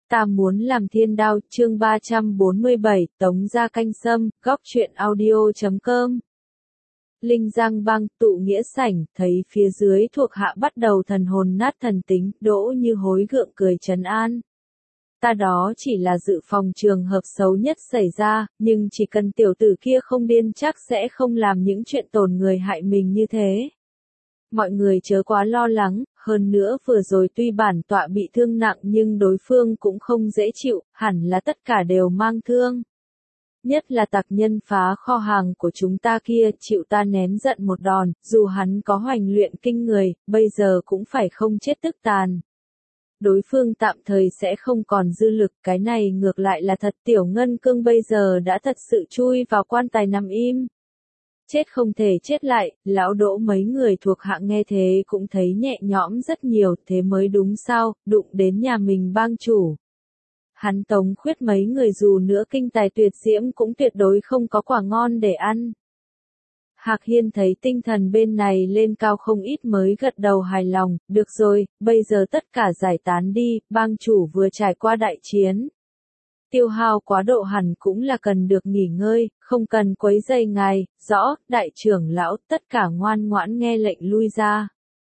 Ta muốn làm thiên đao, chương 347, Tống Gia Canh Sâm, góc truyện audio.com. Linh Giang Bang, tụ nghĩa sảnh, thấy phía dưới thuộc hạ bắt đầu thần hồn nát thần tính, Đỗ Như Hối gượng cười trấn an. Ta đó chỉ là dự phòng trường hợp xấu nhất xảy ra, nhưng chỉ cần tiểu tử kia không điên chắc sẽ không làm những chuyện tổn người hại mình như thế. Mọi người chớ quá lo lắng, hơn nữa vừa rồi tuy bản tọa bị thương nặng nhưng đối phương cũng không dễ chịu, hẳn là tất cả đều mang thương. Nhất là tặc nhân phá kho hàng của chúng ta kia, chịu ta nén giận một đòn, dù hắn có hoành luyện kinh người, bây giờ cũng phải không chết tức tàn. Đối phương tạm thời sẽ không còn dư lực, cái này ngược lại là thật. Tiểu Ngân Cương bây giờ đã thật sự chui vào quan tài nằm im. Chết không thể chết lại, lão Đỗ mấy người thuộc hạ nghe thế cũng thấy nhẹ nhõm rất nhiều, thế mới đúng sao, đụng đến nhà mình bang chủ. Hắn Tống Khuyết mấy người dù nữa kinh tài tuyệt diễm cũng tuyệt đối không có quả ngon để ăn. Hạc Hiên thấy tinh thần bên này lên cao không ít mới gật đầu hài lòng, được rồi, bây giờ tất cả giải tán đi, bang chủ vừa trải qua đại chiến. Tiêu hao quá độ hẳn cũng là cần được nghỉ ngơi, không cần quấy rầy ngài, rõ, đại trưởng lão, tất cả ngoan ngoãn nghe lệnh lui ra.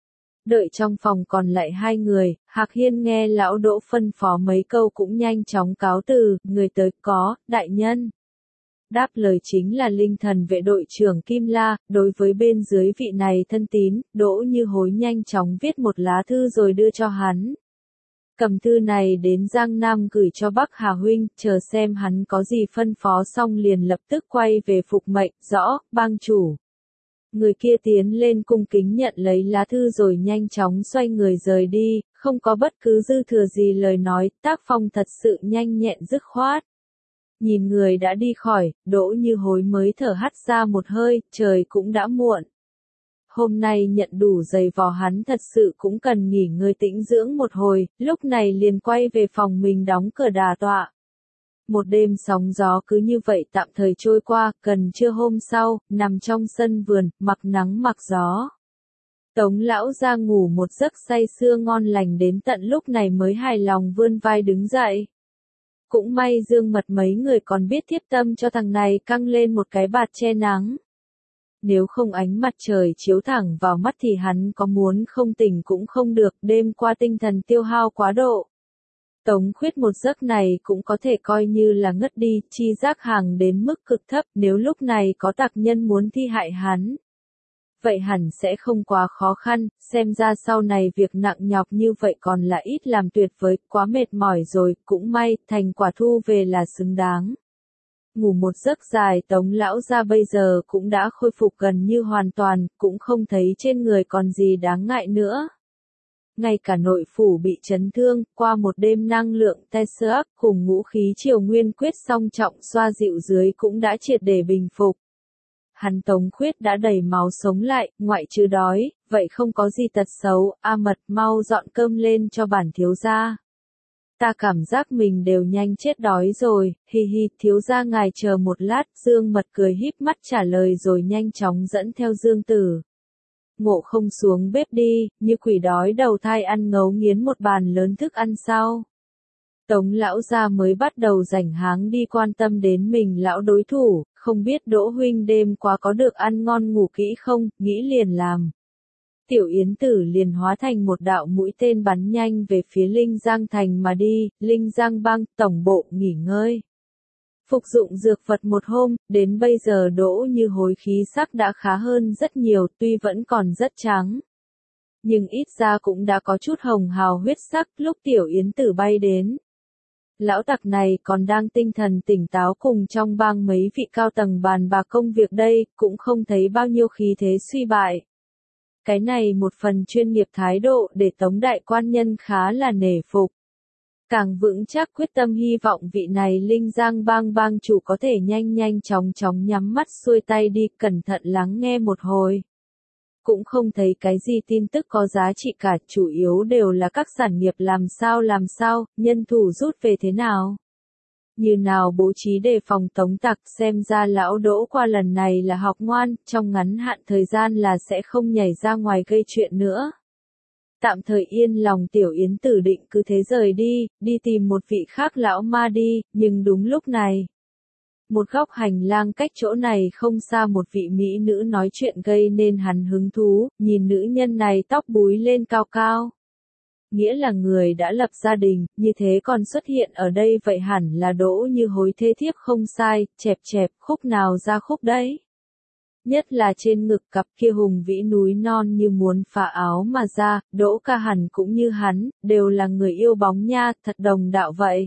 Đợi trong phòng còn lại hai người, Hạc Hiên nghe lão Đỗ phân phó mấy câu cũng nhanh chóng cáo từ, người tới có, đại nhân. Đáp lời chính là linh thần vệ đội trưởng Kim La, đối với bên dưới vị này thân tín, Đỗ Như Hối nhanh chóng viết một lá thư rồi đưa cho hắn. Cầm thư này đến Giang Nam gửi cho Bắc Hà huynh, chờ xem hắn có gì phân phó xong liền lập tức quay về phục mệnh, rõ, bang chủ. Người kia tiến lên cung kính nhận lấy lá thư rồi nhanh chóng xoay người rời đi, không có bất cứ dư thừa gì lời nói, tác phong thật sự nhanh nhẹn dứt khoát. Nhìn người đã đi khỏi, Đỗ Như Hối mới thở hắt ra một hơi, trời cũng đã muộn. Hôm nay nhận đủ giày vò hắn thật sự cũng cần nghỉ ngơi tĩnh dưỡng một hồi, lúc này liền quay về phòng mình đóng cửa đà tọa. Một đêm sóng gió cứ như vậy tạm thời trôi qua, gần trưa hôm sau, nằm trong sân vườn, mặc nắng mặc gió. Tống lão ra ngủ một giấc say sưa ngon lành đến tận lúc này mới hài lòng vươn vai đứng dậy. Cũng may Dương Mật mấy người còn biết tiếp tâm cho thằng này căng lên một cái bạt che nắng. Nếu không ánh mặt trời chiếu thẳng vào mắt thì hắn có muốn không tỉnh cũng không được, đêm qua tinh thần tiêu hao quá độ. Tống Khuyết một giấc này cũng có thể coi như là ngất đi, chi giác hàng đến mức cực thấp, nếu lúc này có tặc nhân muốn thi hại hắn. Vậy hẳn sẽ không quá khó khăn, xem ra sau này việc nặng nhọc như vậy còn là ít làm tuyệt với, quá mệt mỏi rồi, cũng may, thành quả thu về là xứng đáng. Ngủ một giấc dài Tống lão ra bây giờ cũng đã khôi phục gần như hoàn toàn, cũng không thấy trên người còn gì đáng ngại nữa. Ngay cả nội phủ bị chấn thương, qua một đêm năng lượng Tesseract cùng ngũ khí triều nguyên quyết song trọng xoa dịu dưới cũng đã triệt để bình phục. Hắn Tống Khuyết đã đầy máu sống lại, ngoại trừ đói, vậy không có gì tật xấu, A Mật mau dọn cơm lên cho bản thiếu gia. Ta cảm giác mình đều nhanh chết đói rồi, hi hi, thiếu gia ngài chờ một lát, Dương Mật cười híp mắt trả lời rồi nhanh chóng dẫn theo Dương Tử. Ngộ không xuống bếp đi, như quỷ đói đầu thai ăn ngấu nghiến một bàn lớn thức ăn sau. Tống lão gia mới bắt đầu rảnh háng đi quan tâm đến mình lão đối thủ, không biết Đỗ huynh đêm qua có được ăn ngon ngủ kỹ không, nghĩ liền làm. Tiểu Yến Tử liền hóa thành một đạo mũi tên bắn nhanh về phía Linh Giang Thành mà đi, Linh Giang Bang, tổng bộ, nghỉ ngơi. Phục dụng dược vật một hôm, đến bây giờ Đỗ Như Hối khí sắc đã khá hơn rất nhiều, tuy vẫn còn rất trắng. Nhưng ít ra cũng đã có chút hồng hào huyết sắc lúc Tiểu Yến Tử bay đến. Lão tặc này còn đang tinh thần tỉnh táo cùng trong bang mấy vị cao tầng bàn bạc công việc đây, cũng không thấy bao nhiêu khí thế suy bại. Cái này một phần chuyên nghiệp thái độ để Tống đại quan nhân khá là nể phục. Càng vững chắc quyết tâm hy vọng vị này Linh Giang bang bang chủ có thể nhanh chóng nhắm mắt xuôi tay đi, cẩn thận lắng nghe một hồi. Cũng không thấy cái gì tin tức có giá trị cả, chủ yếu đều là các sản nghiệp làm sao, nhân thủ rút về thế nào. Như nào bố trí đề phòng Tống tặc, xem ra lão Đỗ qua lần này là học ngoan, trong ngắn hạn thời gian là sẽ không nhảy ra ngoài gây chuyện nữa. Tạm thời yên lòng Tiểu Yến Tử định cứ thế rời đi, đi tìm một vị khác lão ma đi, nhưng đúng lúc này. Một góc hành lang cách chỗ này không xa một vị mỹ nữ nói chuyện gây nên hắn hứng thú, nhìn nữ nhân này tóc búi lên cao cao. Nghĩa là người đã lập gia đình, như thế còn xuất hiện ở đây vậy hẳn là Đỗ Như Hối thế thiếp không sai, chẹp chẹp, khúc nào ra khúc đấy. Nhất là trên ngực cặp kia hùng vĩ núi non như muốn phá áo mà ra, Đỗ Ca Hàn cũng như hắn, đều là người yêu bóng nha, thật đồng đạo vậy.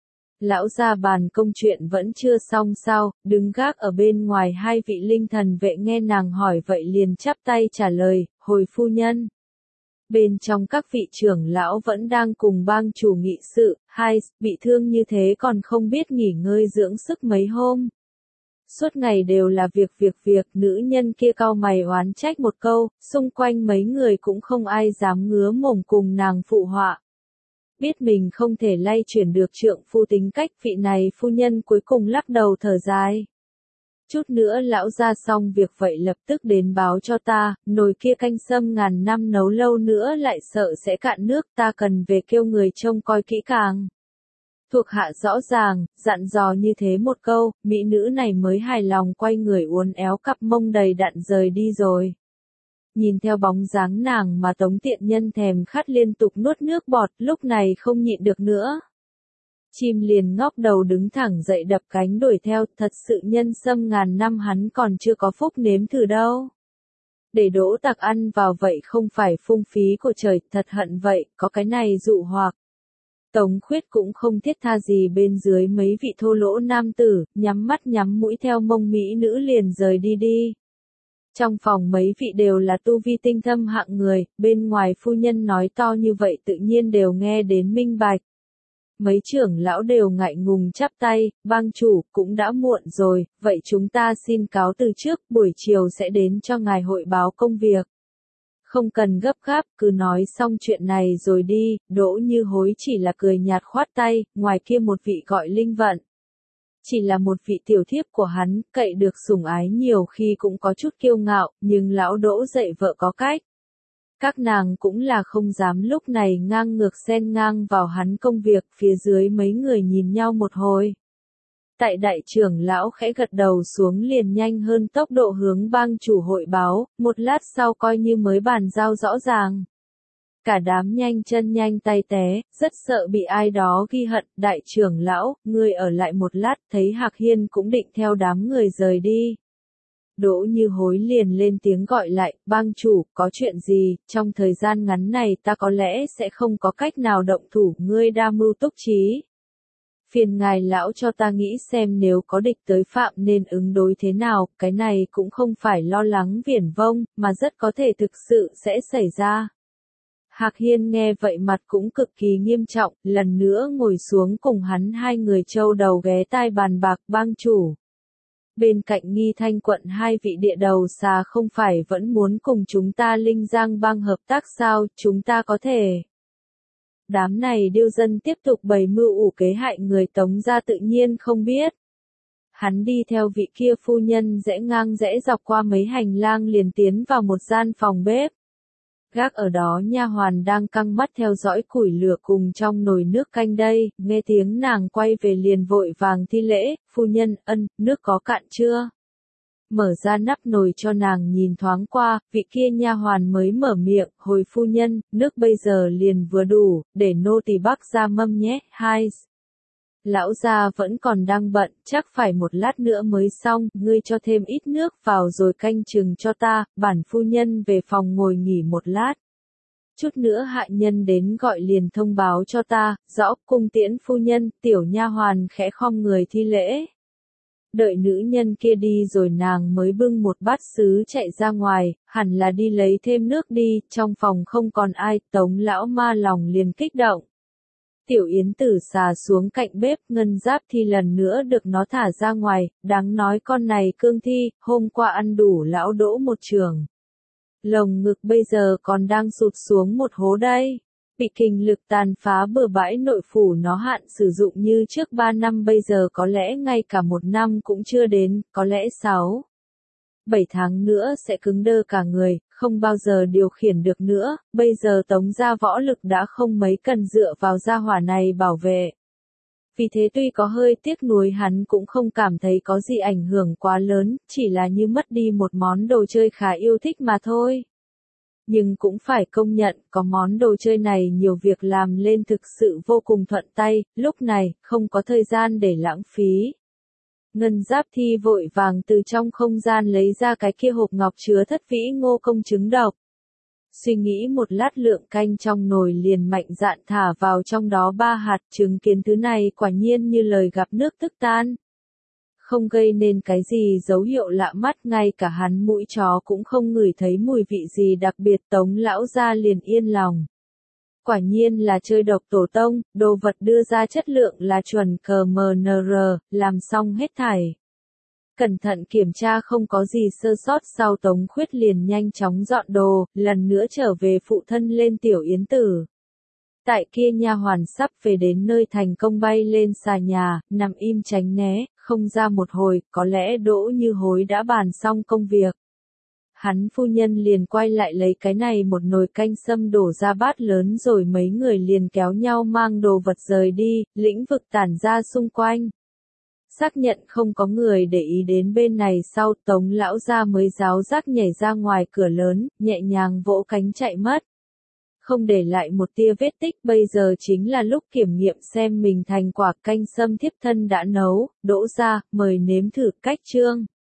Lão gia bàn công chuyện vẫn chưa xong sao, đứng gác ở bên ngoài hai vị linh thần vệ nghe nàng hỏi vậy liền chắp tay trả lời, hồi phu nhân. Bên trong các vị trưởng lão vẫn đang cùng bang chủ nghị sự, hai, bị thương như thế còn không biết nghỉ ngơi dưỡng sức mấy hôm. Suốt ngày đều là việc, nữ nhân kia cau mày oán trách một câu, xung quanh mấy người cũng không ai dám ngứa mồm cùng nàng phụ họa. Biết mình không thể lay chuyển được trượng phu tính cách vị này phu nhân cuối cùng lắc đầu thở dài. Chút nữa lão ra xong việc vậy lập tức đến báo cho ta, nồi kia canh sâm ngàn năm nấu lâu nữa lại sợ sẽ cạn nước ta cần về kêu người trông coi kỹ càng. Thuộc hạ rõ ràng, dặn dò như thế một câu, mỹ nữ này mới hài lòng quay người uốn éo cặp mông đầy đặn rời đi rồi. Nhìn theo bóng dáng nàng mà Tống Tiện Nhân thèm khát liên tục nuốt nước bọt, lúc này không nhịn được nữa. Chim liền ngóc đầu đứng thẳng dậy đập cánh đuổi theo, thật sự nhân sâm ngàn năm hắn còn chưa có phúc nếm thử đâu. Để Đỗ Tặc ăn vào vậy không phải phung phí của trời, thật hận vậy, có cái này dụ hoặc. Tống Khuyết cũng không thiết tha gì bên dưới mấy vị thô lỗ nam tử, nhắm mắt nhắm mũi theo mông mỹ nữ liền rời đi. Trong phòng mấy vị đều là tu vi tinh thâm hạng người, bên ngoài phu nhân nói to như vậy tự nhiên đều nghe đến minh bạch. Mấy trưởng lão đều ngại ngùng chắp tay, bang chủ, cũng đã muộn rồi, vậy chúng ta xin cáo từ trước, buổi chiều sẽ đến cho ngài hội báo công việc. Không cần gấp gáp, cứ nói xong chuyện này rồi đi, Đỗ Như Hối chỉ là cười nhạt khoát tay, ngoài kia một vị gọi Linh Vận. Chỉ là một vị tiểu thiếp của hắn, cậy được sủng ái nhiều khi cũng có chút kiêu ngạo, nhưng lão Đỗ dạy vợ có cách. Các nàng cũng là không dám lúc này ngang ngược xen ngang vào hắn công việc, phía dưới mấy người nhìn nhau một hồi. Tại đại trưởng lão khẽ gật đầu xuống liền nhanh hơn tốc độ hướng bang chủ hội báo, một lát sau coi như mới bàn giao rõ ràng. Cả đám nhanh chân nhanh tay té, rất sợ bị ai đó ghi hận, đại trưởng lão, ngươi ở lại một lát, thấy Hạc Hiên cũng định theo đám người rời đi. Đỗ Như Hối liền lên tiếng gọi lại, bang chủ, có chuyện gì, trong thời gian ngắn này ta có lẽ sẽ không có cách nào động thủ, ngươi đa mưu túc trí. Phiền ngài lão cho ta nghĩ xem nếu có địch tới phạm nên ứng đối thế nào, cái này cũng không phải lo lắng viển vông, mà rất có thể thực sự sẽ xảy ra. Hạc Hiên nghe vậy mặt cũng cực kỳ nghiêm trọng, lần nữa ngồi xuống cùng hắn hai người châu đầu ghé tai bàn bạc bang chủ. Bên cạnh Nghi Thanh quận hai vị địa đầu xà không phải vẫn muốn cùng chúng ta Linh Giang bang hợp tác sao, chúng ta có thể. Đám này điêu dân tiếp tục bày mưu ủ kế hại người Tống gia tự nhiên không biết. Hắn đi theo vị kia phu nhân rẽ ngang rẽ dọc qua mấy hành lang liền tiến vào một gian phòng bếp. Gác ở đó nha hoàn đang căng mắt theo dõi củi lửa cùng trong nồi nước canh đây, nghe tiếng nàng quay về liền vội vàng thi lễ, phu nhân, nước có cạn chưa? Mở ra nắp nồi cho nàng nhìn thoáng qua, vị kia nha hoàn mới mở miệng, hồi phu nhân, nước bây giờ liền vừa đủ, để nô tỳ bắc ra mâm nhé, hai. Lão gia vẫn còn đang bận, chắc phải một lát nữa mới xong, ngươi cho thêm ít nước vào rồi canh chừng cho ta, bản phu nhân về phòng ngồi nghỉ một lát. Chút nữa hạ nhân đến gọi liền thông báo cho ta, rõ, cung tiễn phu nhân, tiểu nha hoàn khẽ khom người thi lễ. Đợi nữ nhân kia đi rồi nàng mới bưng một bát sứ chạy ra ngoài, hẳn là đi lấy thêm nước đi, trong phòng không còn ai, Tống lão ma lòng liền kích động. Tiểu Yến Tử xà xuống cạnh bếp, ngân giáp thi lần nữa được nó thả ra ngoài, đáng nói con này cương thi, hôm qua ăn đủ lão Đỗ một trường. Lồng ngực bây giờ còn đang sụt xuống một hố đây. Bị kình lực tàn phá bừa bãi nội phủ nó hạn sử dụng như trước 3 năm bây giờ có lẽ ngay cả 1 năm cũng chưa đến, có lẽ 6, 7 tháng nữa sẽ cứng đơ cả người, không bao giờ điều khiển được nữa, bây giờ Tống gia võ lực đã không mấy cần dựa vào gia hỏa này bảo vệ. Vì thế tuy có hơi tiếc nuối hắn cũng không cảm thấy có gì ảnh hưởng quá lớn, chỉ là như mất đi một món đồ chơi khá yêu thích mà thôi. Nhưng cũng phải công nhận, có món đồ chơi này nhiều việc làm lên thực sự vô cùng thuận tay, lúc này, không có thời gian để lãng phí. Ngân Giáp Thi vội vàng từ trong không gian lấy ra cái kia hộp ngọc chứa thất vĩ ngô công trứng độc. Suy nghĩ một lát lượng canh trong nồi liền mạnh dạn thả vào trong đó 3 hạt, chứng kiến thứ này quả nhiên như lời gặp nước tức tan. Không gây nên cái gì dấu hiệu lạ mắt, ngay cả hắn mũi chó cũng không ngửi thấy mùi vị gì đặc biệt, Tống lão gia liền yên lòng. Quả nhiên là chơi độc tổ tông, đồ vật đưa ra chất lượng là chuẩn CMNR, làm xong hết thảy. Cẩn thận kiểm tra không có gì sơ sót sau Tống Khuyết liền nhanh chóng dọn đồ, lần nữa trở về phụ thân lên Tiểu Yến Tử. Tại kia nha hoàn sắp về đến nơi thành công bay lên xà nhà, nằm im tránh né, không ra một hồi, có lẽ Đỗ Như Hối đã bàn xong công việc. Hắn phu nhân liền quay lại lấy cái này một nồi canh sâm đổ ra bát lớn rồi mấy người liền kéo nhau mang đồ vật rời đi, lĩnh vực tản ra xung quanh. Xác nhận không có người để ý đến bên này sau Tống lão gia mới ráo rác nhảy ra ngoài cửa lớn, nhẹ nhàng vỗ cánh chạy mất. Không để lại một tia vết tích, bây giờ chính là lúc kiểm nghiệm xem mình thành quả canh sâm thiếp thân đã nấu, Đỗ gia, mời nếm thử cách chương.